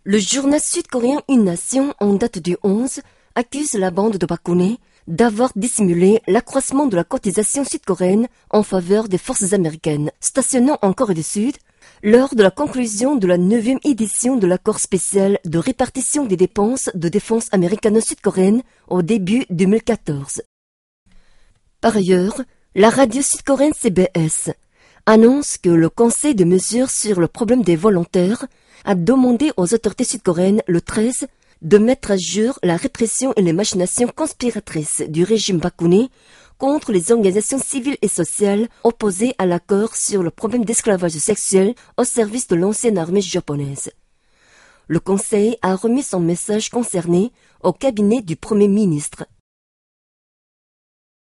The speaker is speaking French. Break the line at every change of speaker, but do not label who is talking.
Le journal sud-coréen Une Nation, en date du 11, accuse la bande de Park Geun-hye d'avoir dissimulé l'accroissement de la cotisation sud-coréenne en faveur des forces américaines stationnant en Corée du Sud lors de la conclusion de la 9e édition de l'accord spécial de répartition des dépenses de défense américano-sud-coréenne au début 2014. Par ailleurs, la radio sud-coréenne CBS annonce que le Conseil de mesures sur le problème des volontaires a demandé aux autorités sud-coréennes le 13 de mettre à jour la répression et les machinations conspiratrices du régime Park Geun-hye contre les organisations civiles et sociales opposées à l'accord sur le problème d'esclavage sexuel au service de l'ancienne armée japonaise. Le Conseil a remis son message concerné au cabinet du Premier ministre.